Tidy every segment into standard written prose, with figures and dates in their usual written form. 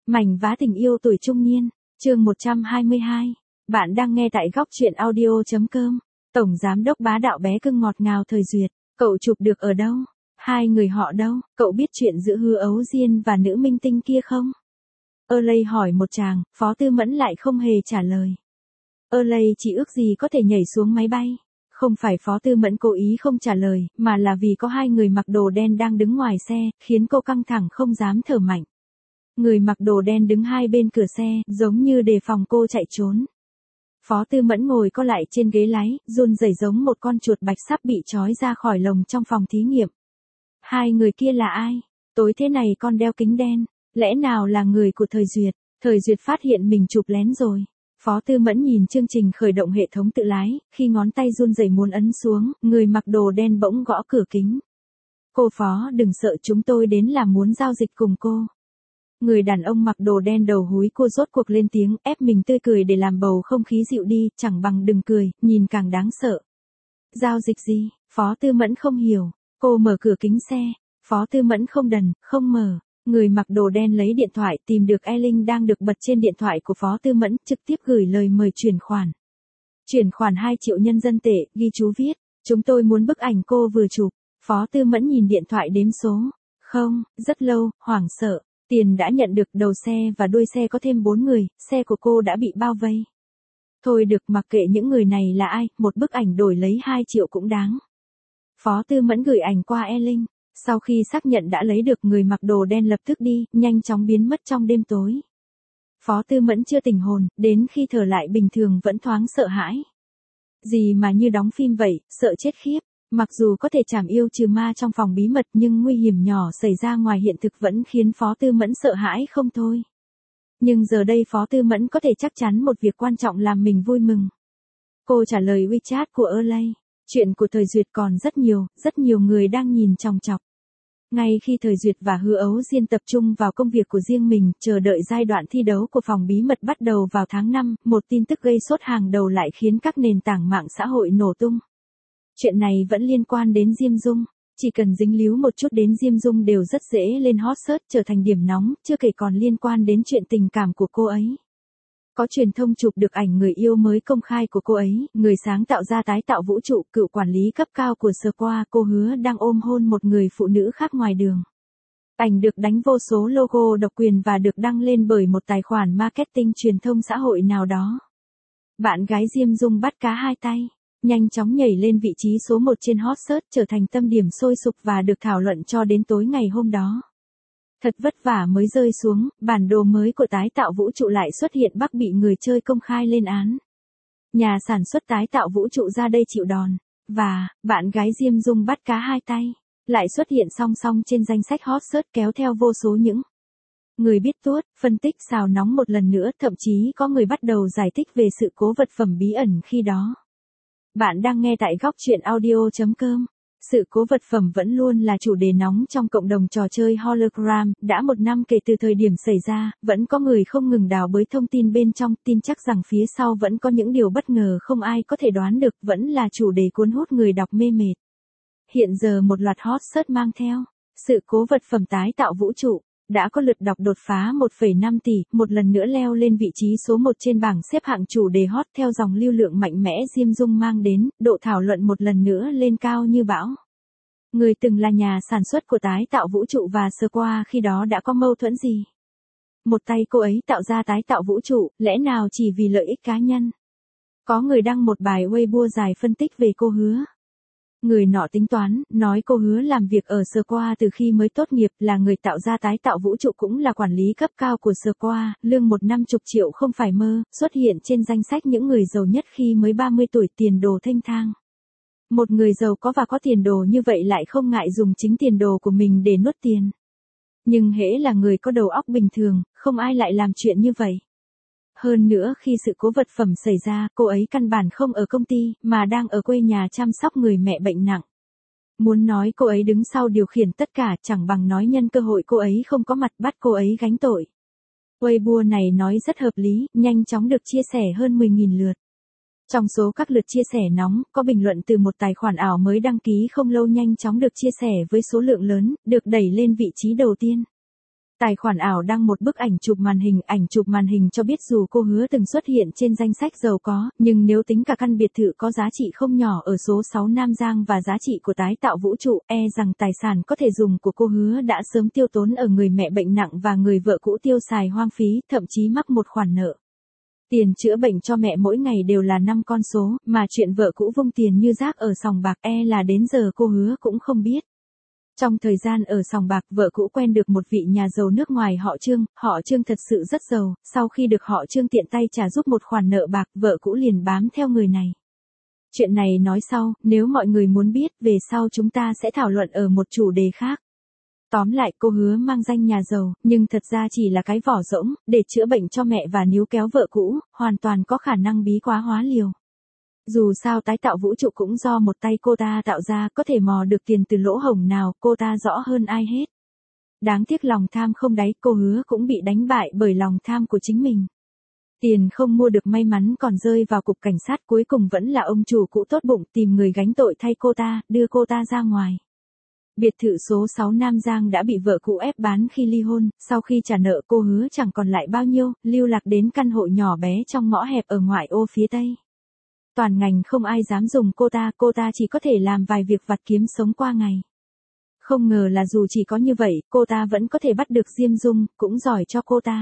Mảnh vá tình yêu tuổi trung niên, chương 122. Bạn đang nghe tại góc truyện audio.com. Tổng giám đốc bá đạo bé cưng ngọt ngào thời duyệt, cậu chụp được ở đâu? Hai người họ đâu? Cậu biết chuyện giữa Hứa Ấu Diên và nữ minh tinh kia không? Lay hỏi một chàng, Phó Tư Mẫn lại không hề trả lời. Lay chỉ ước gì có thể nhảy xuống máy bay. Không phải Phó Tư Mẫn cố ý không trả lời, mà là vì có hai người mặc đồ đen đang đứng ngoài xe, khiến cô căng thẳng không dám thở mạnh. Người mặc đồ đen đứng hai bên cửa xe, giống như đề phòng cô chạy trốn. Phó Tư Mẫn ngồi co lại trên ghế lái, run rẩy giống một con chuột bạch sắp bị trói ra khỏi lồng trong phòng thí nghiệm. Hai người kia là ai? Tối thế này con đeo kính đen, lẽ nào là người của Thời Duyệt? Thời Duyệt phát hiện mình chụp lén rồi. Phó Tư Mẫn nhìn chương trình khởi động hệ thống tự lái, khi ngón tay run rẩy muốn ấn xuống, người mặc đồ đen bỗng gõ cửa kính. Cô Phó đừng sợ, chúng tôi đến là muốn giao dịch cùng cô. Người đàn ông mặc đồ đen đầu húi cua rốt cuộc lên tiếng, ép mình tươi cười để làm bầu không khí dịu đi, chẳng bằng đừng cười, nhìn càng đáng sợ. Giao dịch gì? Phó Tư Mẫn không hiểu. Cô mở cửa kính xe. Phó Tư Mẫn không đần, không mở. Người mặc đồ đen lấy điện thoại tìm được E-Link đang được bật trên điện thoại của Phó Tư Mẫn, trực tiếp gửi lời mời chuyển khoản. Chuyển khoản 2 triệu nhân dân tệ, ghi chú viết, chúng tôi muốn bức ảnh cô vừa chụp. Phó Tư Mẫn nhìn điện thoại đếm số. Không, rất lâu, hoảng sợ. Tiền đã nhận được, đầu xe và đuôi xe có thêm 4 người, xe của cô đã bị bao vây. Thôi được, mặc kệ những người này là ai, một bức ảnh đổi lấy 2 triệu cũng đáng. Phó Tư Mẫn gửi ảnh qua E-Link. Sau khi xác nhận đã lấy được, người mặc đồ đen lập tức đi, nhanh chóng biến mất trong đêm tối. Phó Tư Mẫn chưa tỉnh hồn, đến khi thở lại bình thường vẫn thoáng sợ hãi. Gì mà như đóng phim vậy, sợ chết khiếp. Mặc dù có thể trảm yêu trừ ma trong phòng bí mật, nhưng nguy hiểm nhỏ xảy ra ngoài hiện thực vẫn khiến Phó Tư Mẫn sợ hãi không thôi. Nhưng giờ đây Phó Tư Mẫn có thể chắc chắn một việc quan trọng làm mình vui mừng. Cô trả lời WeChat của Lay. Chuyện của Thời Duyệt còn rất nhiều người đang nhìn chòng chọc. Ngay khi Thời Duyệt và Hứa Ấu Diên tập trung vào công việc của riêng mình, chờ đợi giai đoạn thi đấu của phòng bí mật bắt đầu vào tháng 5, một tin tức gây sốt hàng đầu lại khiến các nền tảng mạng xã hội nổ tung. Chuyện này vẫn liên quan đến Diêm Dung, chỉ cần dính líu một chút đến Diêm Dung đều rất dễ lên hot search, trở thành điểm nóng, chưa kể còn liên quan đến chuyện tình cảm của cô ấy. Có truyền thông chụp được ảnh người yêu mới công khai của cô ấy, người sáng tạo ra tái tạo vũ trụ, cựu quản lý cấp cao của Square, cô Hứa đang ôm hôn một người phụ nữ khác ngoài đường. Ảnh được đánh vô số logo độc quyền và được đăng lên bởi một tài khoản marketing truyền thông xã hội nào đó. Bạn gái Diêm Dung bắt cá hai tay, nhanh chóng nhảy lên vị trí số 1 trên hot search, trở thành tâm điểm sôi sục và được thảo luận cho đến tối ngày hôm đó. Thật vất vả mới rơi xuống, bản đồ mới của tái tạo vũ trụ lại xuất hiện, Bắc bị người chơi công khai lên án. Nhà sản xuất tái tạo vũ trụ ra đây chịu đòn. Và, bạn gái Diêm Dung bắt cá hai tay, lại xuất hiện song song trên danh sách hot search, kéo theo vô số những người biết tuốt, phân tích xào nóng một lần nữa, thậm chí có người bắt đầu giải thích về sự cố vật phẩm bí ẩn khi đó. Bạn đang nghe tại góc truyện audio.com. Sự cố vật phẩm vẫn luôn là chủ đề nóng trong cộng đồng trò chơi Hologram, đã 1 năm kể từ thời điểm xảy ra, vẫn có người không ngừng đào bới thông tin bên trong, tin chắc rằng phía sau vẫn có những điều bất ngờ không ai có thể đoán được, vẫn là chủ đề cuốn hút người đọc mê mệt. Hiện giờ một loạt hot search mang theo sự cố vật phẩm tái tạo vũ trụ đã có lượt đọc đột phá 1,5 tỷ, một lần nữa leo lên vị trí số 1 trên bảng xếp hạng chủ đề hot. Theo dòng lưu lượng mạnh mẽ Diêm Dung mang đến, độ thảo luận một lần nữa lên cao như bão. Người từng là nhà sản xuất của tái tạo vũ trụ và Square khi đó đã có mâu thuẫn gì? Một tay cô ấy tạo ra tái tạo vũ trụ, lẽ nào chỉ vì lợi ích cá nhân? Có người đăng một bài Weibo dài phân tích về cô Hứa. Người nọ tính toán, nói cô Hứa làm việc ở Square từ khi mới tốt nghiệp, là người tạo ra tái tạo vũ trụ, cũng là quản lý cấp cao của Square, lương 150 triệu không phải mơ, xuất hiện trên danh sách những người giàu nhất khi mới 30 tuổi, tiền đồ thênh thang. Một người giàu có và có tiền đồ như vậy lại không ngại dùng chính tiền đồ của mình để nuốt tiền. Nhưng hễ là người có đầu óc bình thường, không ai lại làm chuyện như vậy. Hơn nữa khi sự cố vật phẩm xảy ra, cô ấy căn bản không ở công ty, mà đang ở quê nhà chăm sóc người mẹ bệnh nặng. Muốn nói cô ấy đứng sau điều khiển tất cả, chẳng bằng nói nhân cơ hội cô ấy không có mặt bắt cô ấy gánh tội. Weibo này nói rất hợp lý, nhanh chóng được chia sẻ hơn 10.000 lượt. Trong số các lượt chia sẻ nóng, có bình luận từ một tài khoản ảo mới đăng ký không lâu nhanh chóng được chia sẻ với số lượng lớn, được đẩy lên vị trí đầu tiên. Tài khoản ảo đăng một bức ảnh chụp màn hình cho biết dù cô Hứa từng xuất hiện trên danh sách giàu có, nhưng nếu tính cả căn biệt thự có giá trị không nhỏ ở số 6 Nam Giang và giá trị của tái tạo vũ trụ, rằng tài sản có thể dùng của cô Hứa đã sớm tiêu tốn ở người mẹ bệnh nặng và người vợ cũ tiêu xài hoang phí, thậm chí mắc một khoản nợ. Tiền chữa bệnh cho mẹ mỗi ngày đều là 5 con số, mà chuyện vợ cũ vung tiền như rác ở sòng bạc là đến giờ cô Hứa cũng không biết. Trong thời gian ở sòng bạc, vợ cũ quen được một vị nhà giàu nước ngoài họ Trương thật sự rất giàu, sau khi được họ Trương tiện tay trả giúp một khoản nợ bạc, vợ cũ liền bám theo người này. Chuyện này nói sau, nếu mọi người muốn biết, về sau chúng ta sẽ thảo luận ở một chủ đề khác. Tóm lại, cô Hứa mang danh nhà giàu, nhưng thật ra chỉ là cái vỏ rỗng, để chữa bệnh cho mẹ và níu kéo vợ cũ, hoàn toàn có khả năng bí quá hóa liều. Dù sao tái tạo vũ trụ cũng do một tay cô ta tạo ra, có thể mò được tiền từ lỗ hổng nào, cô ta rõ hơn ai hết. Đáng tiếc lòng tham không đáy, cô Hứa cũng bị đánh bại bởi lòng tham của chính mình. Tiền không mua được may mắn còn rơi vào cục cảnh sát, cuối cùng vẫn là ông chủ cũ tốt bụng tìm người gánh tội thay cô ta, đưa cô ta ra ngoài. Biệt thự số 6 Nam Giang đã bị vợ cũ ép bán khi ly hôn, sau khi trả nợ cô Hứa chẳng còn lại bao nhiêu, lưu lạc đến căn hộ nhỏ bé trong ngõ hẹp ở ngoại ô phía Tây. Toàn ngành không ai dám dùng cô ta chỉ có thể làm vài việc vặt kiếm sống qua ngày. Không ngờ là dù chỉ có như vậy, cô ta vẫn có thể bắt được Diêm Dung, cũng giỏi cho cô ta.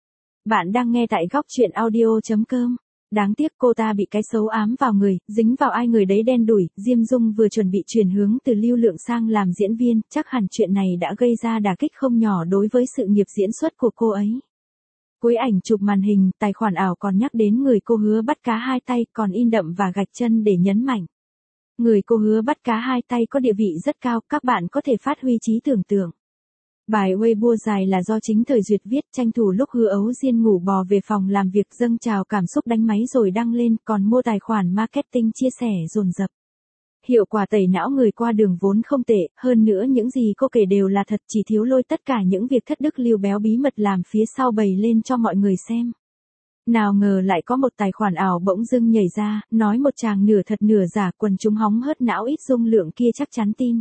Bạn đang nghe tại góc truyện audio.com. Đáng tiếc cô ta bị cái xấu ám vào người, dính vào ai người đấy đen đủi. Diêm Dung vừa chuẩn bị chuyển hướng từ lưu lượng sang làm diễn viên, chắc hẳn chuyện này đã gây ra đả kích không nhỏ đối với sự nghiệp diễn xuất của cô ấy. Cuối ảnh chụp màn hình, tài khoản ảo còn nhắc đến người cô Hứa bắt cá hai tay, còn in đậm và gạch chân để nhấn mạnh. Người cô Hứa bắt cá hai tay có địa vị rất cao, các bạn có thể phát huy trí tưởng tượng. Bài Weibo dài là do chính Thời Duyệt viết, tranh thủ lúc Hứa Ấu Diên ngủ bò về phòng làm việc dâng trào cảm xúc đánh máy rồi đăng lên, còn mua tài khoản marketing chia sẻ dồn dập. Hiệu quả tẩy não người qua đường vốn không tệ, hơn nữa những gì cô kể đều là thật, chỉ thiếu lôi tất cả những việc thất đức Lưu Béo bí mật làm phía sau bày lên cho mọi người xem. Nào ngờ lại có một tài khoản ảo bỗng dưng nhảy ra, nói một chàng nửa thật nửa giả, quần chúng hóng hớt não ít dung lượng kia chắc chắn tin.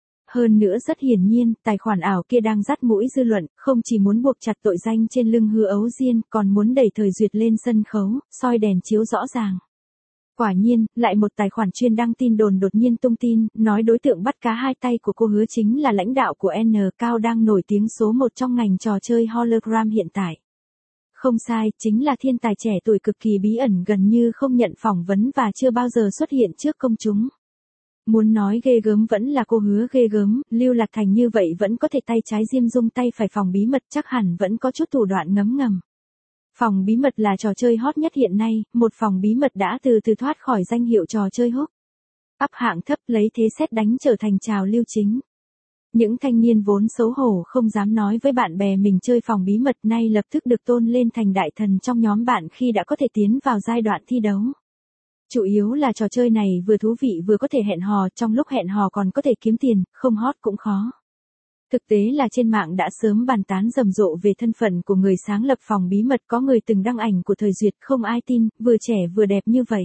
Hơn nữa rất hiển nhiên, tài khoản ảo kia đang dắt mũi dư luận, không chỉ muốn buộc chặt tội danh trên lưng Hứa Ấu Diên, còn muốn đẩy Thời Duyệt lên sân khấu, soi đèn chiếu rõ ràng. Quả nhiên, lại một tài khoản chuyên đăng tin đồn đột nhiên tung tin, nói đối tượng bắt cá hai tay của cô Hứa chính là lãnh đạo của N Cao đang nổi tiếng số 1 trong ngành trò chơi hologram hiện tại. Không sai, chính là thiên tài trẻ tuổi cực kỳ bí ẩn, gần như không nhận phỏng vấn và chưa bao giờ xuất hiện trước công chúng. Muốn nói ghê gớm vẫn là cô Hứa ghê gớm, lưu lạc thành như vậy vẫn có thể tay trái Diêm Dung tay phải phòng bí mật, chắc hẳn vẫn có chút thủ đoạn ngấm ngầm. Phòng bí mật là trò chơi hot nhất hiện nay, một phòng bí mật đã từ từ thoát khỏi danh hiệu trò chơi hot. Up hạng thấp lấy thế sét đánh trở thành trào lưu chính. Những thanh niên vốn xấu hổ không dám nói với bạn bè mình chơi phòng bí mật nay lập tức được tôn lên thành đại thần trong nhóm bạn khi đã có thể tiến vào giai đoạn thi đấu. Chủ yếu là trò chơi này vừa thú vị vừa có thể hẹn hò, trong lúc hẹn hò còn có thể kiếm tiền, không hot cũng khó. Thực tế là trên mạng đã sớm bàn tán rầm rộ về thân phận của người sáng lập phòng bí mật, có người từng đăng ảnh của Thời Duyệt, không ai tin, vừa trẻ vừa đẹp như vậy.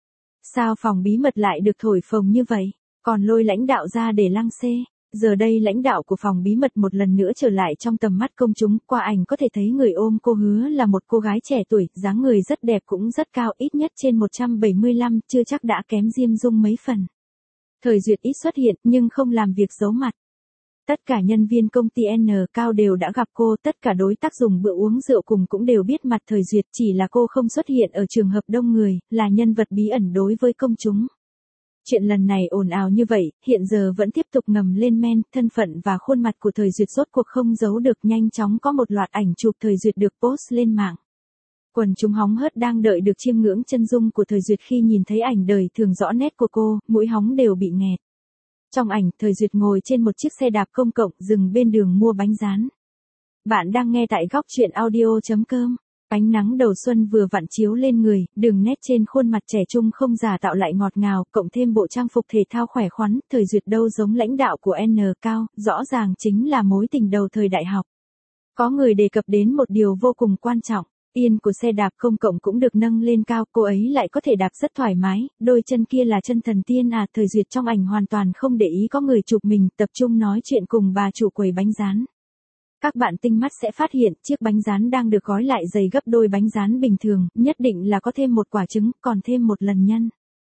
Sao phòng bí mật lại được thổi phồng như vậy, còn lôi lãnh đạo ra để lăng xê. Giờ đây lãnh đạo của phòng bí mật một lần nữa trở lại trong tầm mắt công chúng, qua ảnh có thể thấy người ôm cô Hứa là một cô gái trẻ tuổi, dáng người rất đẹp cũng rất cao, ít nhất trên 175, chưa chắc đã kém Diêm Dung mấy phần. Thời Duyệt ít xuất hiện nhưng không làm việc giấu mặt. Tất cả nhân viên công ty N Cao đều đã gặp cô, tất cả đối tác dùng bữa uống rượu cùng cũng đều biết mặt Thời Duyệt, chỉ là cô không xuất hiện ở trường hợp đông người, là nhân vật bí ẩn đối với công chúng. Chuyện lần này ồn ào như vậy, hiện giờ vẫn tiếp tục ngầm lên men, thân phận và khuôn mặt của Thời Duyệt rốt cuộc không giấu được, nhanh chóng có một loạt ảnh chụp Thời Duyệt được post lên mạng. Quần chúng hóng hớt đang đợi được chiêm ngưỡng chân dung của Thời Duyệt khi nhìn thấy ảnh đời thường rõ nét của cô, mũi hóng đều bị nghẹt. Trong ảnh, Thời Duyệt ngồi trên một chiếc xe đạp công cộng, dừng bên đường mua bánh rán. Bạn đang nghe tại góc truyện audio.com. Ánh nắng đầu xuân vừa vặn chiếu lên người, đường nét trên khuôn mặt trẻ trung không giả tạo lại ngọt ngào, cộng thêm bộ trang phục thể thao khỏe khoắn, Thời Duyệt đâu giống lãnh đạo của N Cao, rõ ràng chính là mối tình đầu thời đại học. Có người đề cập đến một điều vô cùng quan trọng, yên của xe đạp công cộng cũng được nâng lên cao, cô ấy lại có thể đạp rất thoải mái, đôi chân kia là chân thần tiên à. Thời Duyệt trong ảnh hoàn toàn không để ý có người chụp mình, tập trung nói chuyện cùng bà chủ quầy bánh rán. Các bạn tinh mắt sẽ phát hiện chiếc bánh rán đang được gói lại dày gấp đôi bánh rán bình thường, nhất định là có thêm một quả trứng, còn thêm một lần nhân.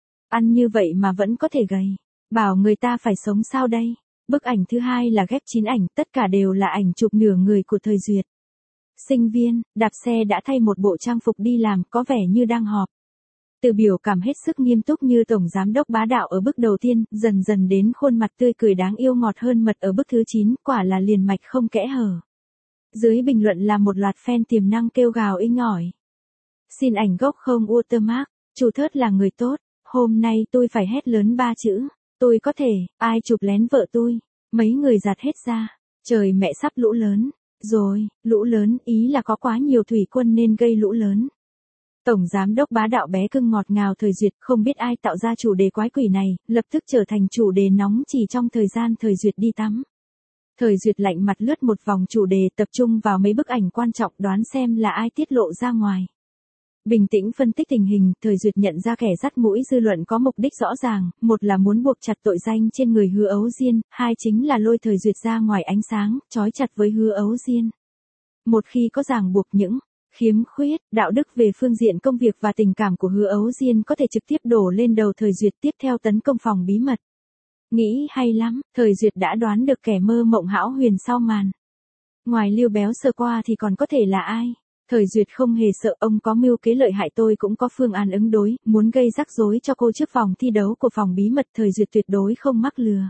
Ăn như vậy mà vẫn có thể gầy. Bảo người ta phải sống sao đây? Bức ảnh thứ hai là ghép 9 ảnh, tất cả đều là ảnh chụp nửa người của thời duyệt. Sinh viên, đạp xe đã thay một bộ trang phục đi làm, có vẻ như đang họp. Từ biểu cảm hết sức nghiêm túc như tổng giám đốc bá đạo ở bức đầu tiên, dần dần đến khuôn mặt tươi cười đáng yêu ngọt hơn mật ở bức thứ 9, quả là liền mạch không kẽ hở. Dưới bình luận là một loạt fan tiềm năng kêu gào inh ỏi. Xin ảnh gốc không watermark, chủ thớt là người tốt, hôm nay tôi phải hét lớn 3 chữ. Tôi có thể, ai chụp lén vợ tôi, mấy người giạt hết ra, trời mẹ sắp lũ lớn, rồi, lũ lớn ý là có quá nhiều thủy quân nên gây lũ lớn. Tổng giám đốc bá đạo bé cưng ngọt ngào thời duyệt không biết ai tạo ra chủ đề quái quỷ này, lập tức trở thành chủ đề nóng chỉ trong thời gian thời duyệt đi tắm. Thời duyệt lạnh mặt lướt một vòng chủ đề tập trung vào mấy bức ảnh quan trọng đoán xem là ai tiết lộ ra ngoài. Bình tĩnh phân tích tình hình, thời duyệt nhận ra kẻ dắt mũi dư luận có mục đích rõ ràng, một là muốn buộc chặt tội danh trên người Hứa Ấu Diên, hai chính là lôi thời duyệt ra ngoài ánh sáng, trói chặt với Hứa Ấu Diên. Một khi có ràng buộc những khiếm khuyết, đạo đức về phương diện công việc và tình cảm của Hứa Ấu Diên có thể trực tiếp đổ lên đầu thời duyệt tiếp theo tấn công phòng bí mật. Nghĩ hay lắm, thời duyệt đã đoán được kẻ mơ mộng hão huyền sau màn. Ngoài Lưu Béo sơ qua thì còn có thể là ai? Thời duyệt không hề sợ, ông có mưu kế lợi hại, tôi cũng có phương án ứng đối, muốn gây rắc rối cho cô trước vòng thi đấu của phòng bí mật, thời duyệt tuyệt đối không mắc lừa.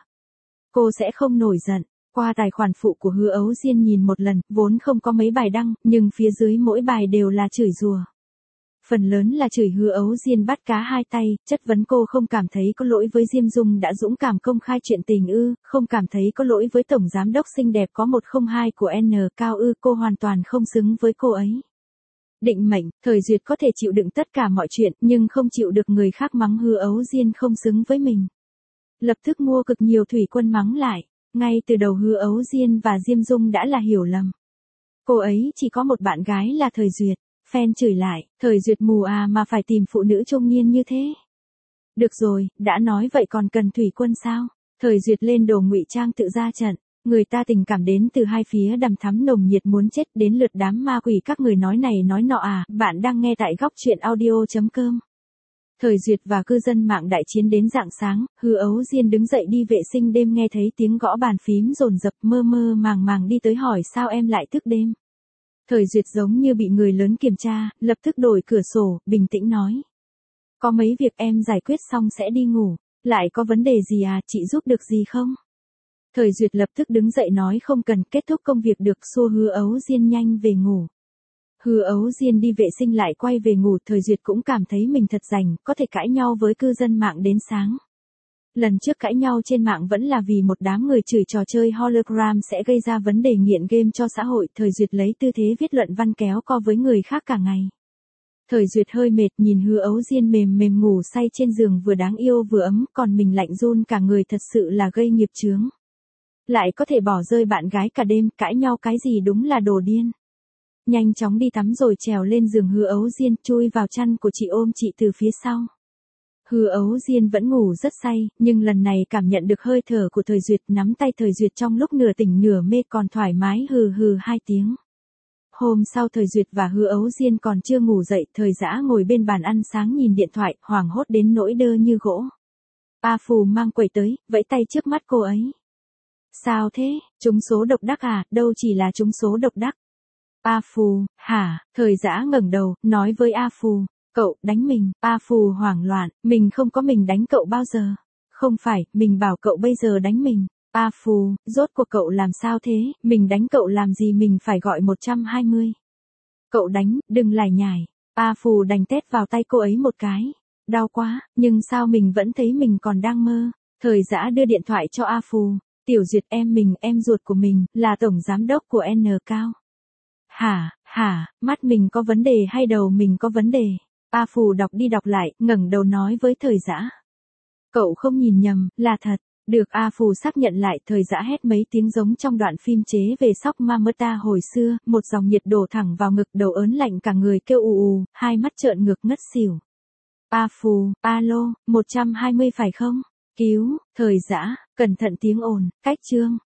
Cô sẽ không nổi giận. Qua tài khoản phụ của Hứa Ấu Diên nhìn một lần, vốn không có mấy bài đăng, nhưng phía dưới mỗi bài đều là chửi rủa. Phần lớn là chửi Hứa Ấu Diên bắt cá hai tay, chất vấn cô không cảm thấy có lỗi với Diêm Dung đã dũng cảm công khai chuyện tình ư, không cảm thấy có lỗi với tổng giám đốc xinh đẹp có 102 của N cao ư, cô hoàn toàn không xứng với cô ấy. Định mệnh, thời duyệt có thể chịu đựng tất cả mọi chuyện, nhưng không chịu được người khác mắng Hứa Ấu Diên không xứng với mình. Lập tức mua cực nhiều thủy quân mắng lại, ngay từ đầu Hứa Ấu Diên và Diêm Dung đã là hiểu lầm. Cô ấy chỉ có một bạn gái là thời duyệt, fan chửi lại, thời duyệt mù à mà phải tìm phụ nữ trung niên như thế. Được rồi, đã nói vậy còn cần thủy quân sao? Thời duyệt lên đồ ngụy trang tự ra trận. Người ta tình cảm đến từ hai phía đằm thắm nồng nhiệt muốn chết, đến lượt đám ma quỷ các người nói này nói nọ à. Bạn đang nghe tại góc truyện audio.com. Thời duyệt và cư dân mạng đại chiến đến rạng sáng, Hứa Ấu Diên đứng dậy đi vệ sinh đêm nghe thấy tiếng gõ bàn phím dồn dập, mơ mơ màng màng đi tới hỏi sao em lại thức đêm. Thời duyệt giống như bị người lớn kiểm tra, lập tức đổi cửa sổ, bình tĩnh nói. Có mấy việc em giải quyết xong sẽ đi ngủ, lại có vấn đề gì à, chị giúp được gì không? Thời duyệt lập tức đứng dậy nói không cần, kết thúc công việc được, xua Hứa Ấu Diên nhanh về ngủ. Hứa Ấu Diên đi vệ sinh lại quay về ngủ, thời duyệt cũng cảm thấy mình thật rảnh, có thể cãi nhau với cư dân mạng đến sáng. Lần trước cãi nhau trên mạng vẫn là vì một đám người chửi trò chơi hologram sẽ gây ra vấn đề nghiện game cho xã hội, thời duyệt lấy tư thế viết luận văn kéo co với người khác cả ngày. Thời duyệt hơi mệt nhìn Hứa Ấu Diên mềm mềm ngủ say trên giường vừa đáng yêu vừa ấm, còn mình lạnh run cả người, thật sự là gây nghiệp chướng. Lại có thể bỏ rơi bạn gái cả đêm, cãi nhau cái gì đúng là đồ điên. Nhanh chóng đi tắm rồi trèo lên giường Hứa Ấu Diên, chui vào chăn của chị ôm chị từ phía sau. Hứa Ấu Diên vẫn ngủ rất say, nhưng lần này cảm nhận được hơi thở của thời duyệt, nắm tay thời duyệt trong lúc nửa tỉnh nửa mê còn thoải mái hừ hừ 2 tiếng. Hôm sau thời duyệt và Hứa Ấu Diên còn chưa ngủ dậy, thời dã ngồi bên bàn ăn sáng nhìn điện thoại, hoảng hốt đến nỗi đơ như gỗ. A Phù mang quầy tới, vẫy tay trước mắt cô ấy. Sao thế, trúng số độc đắc à, đâu chỉ là trúng số độc đắc. A Phù, hả, thời dã ngẩng đầu, nói với A Phù, cậu đánh mình. A Phù hoảng loạn, mình không có, mình đánh cậu bao giờ. Không phải, mình bảo cậu bây giờ đánh mình. A Phù, rốt cuộc cậu làm sao thế, mình đánh cậu làm gì, mình phải gọi 120. Cậu đánh, đừng lải nhải. A Phù đành tét vào tay cô ấy một cái. Đau quá, nhưng sao mình vẫn thấy mình còn đang mơ. Thời dã đưa điện thoại cho A Phù. Tiểu Duyệt em mình, em ruột của mình, là tổng giám đốc của N Cao. Hả, mắt mình có vấn đề hay đầu mình có vấn đề? A Phù đọc đi đọc lại, ngẩng đầu nói với thời dã. Cậu không nhìn nhầm, là thật. Được, A Phù xác nhận lại, thời dã hét mấy tiếng giống trong đoạn phim chế về sóc Mamata hồi xưa, một dòng nhiệt đổ thẳng vào ngực, đầu ớn lạnh cả người kêu ù ù, hai mắt trợn ngược ngất xỉu. A Phù, alo, 120 phải không? Cứu, thời dã, cẩn thận tiếng ồn, cách chương.